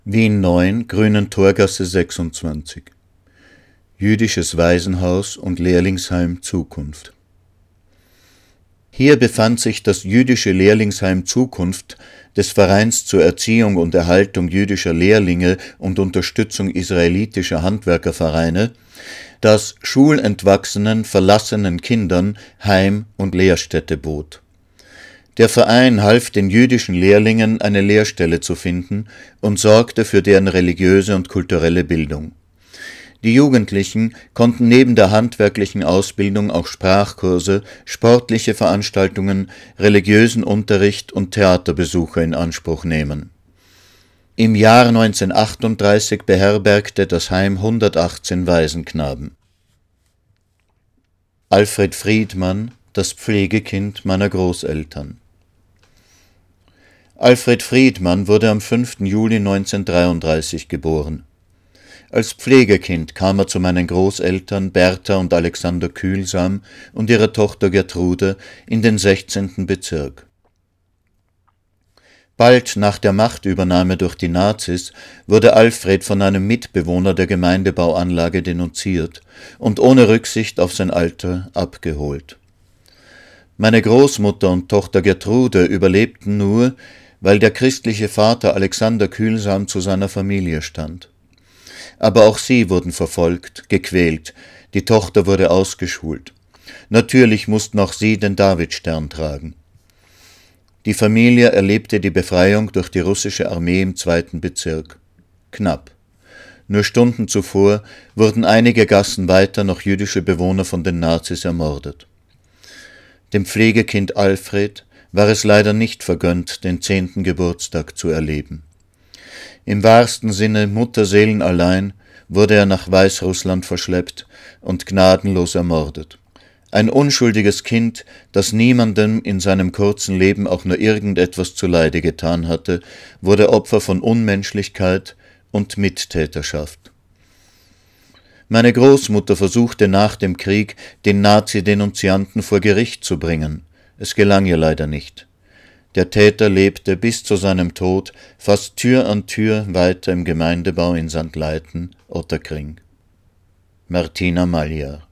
Wien 9, Grünen Torgasse 26. Jüdisches Waisenhaus und Lehrlingsheim Zukunft. Hier befand sich das jüdische Lehrlingsheim Zukunft des Vereins zur Erziehung und Erhaltung jüdischer Lehrlinge und Unterstützung israelitischer Handwerkervereine, das schulentwachsenen, verlassenen Kindern Heim und Lehrstätte bot. Der Verein half den jüdischen Lehrlingen, eine Lehrstelle zu finden und sorgte für deren religiöse und kulturelle Bildung. Die Jugendlichen konnten neben der handwerklichen Ausbildung auch Sprachkurse, sportliche Veranstaltungen, religiösen Unterricht und Theaterbesuche in Anspruch nehmen. Im Jahr 1938 beherbergte das Heim 118 Waisenknaben. Alfred Friedmann, das Pflegekind meiner Großeltern. Alfred Friedmann wurde am 5. Juli 1933 geboren. Als Pflegekind kam er zu meinen Großeltern Bertha und Alexander Kühlsam und ihrer Tochter Gertrude in den 16. Bezirk. Bald nach der Machtübernahme durch die Nazis wurde Alfred von einem Mitbewohner der Gemeindebauanlage denunziert und ohne Rücksicht auf sein Alter abgeholt. Meine Großmutter und Tochter Gertrude überlebten nur, weil der christliche Vater Alexander Kühlsam zu seiner Familie stand. Aber auch sie wurden verfolgt, gequält, die Tochter wurde ausgeschult. Natürlich mussten auch sie den Davidstern tragen. Die Familie erlebte die Befreiung durch die russische Armee im 2. Bezirk. Knapp. Nur Stunden zuvor wurden einige Gassen weiter noch jüdische Bewohner von den Nazis ermordet. Dem Pflegekind Alfred war es leider nicht vergönnt, den 10. Geburtstag zu erleben. Im wahrsten Sinne mutterseelenallein wurde er nach Weißrussland verschleppt und gnadenlos ermordet. Ein unschuldiges Kind, das niemandem in seinem kurzen Leben auch nur irgendetwas zuleide getan hatte, wurde Opfer von Unmenschlichkeit und Mittäterschaft. Meine Großmutter versuchte nach dem Krieg, den Nazi-Denunzianten vor Gericht zu bringen. Es gelang ihr leider nicht. Der Täter lebte bis zu seinem Tod fast Tür an Tür weiter im Gemeindebau in St. Leithen, Ottakring. Martina Maljar.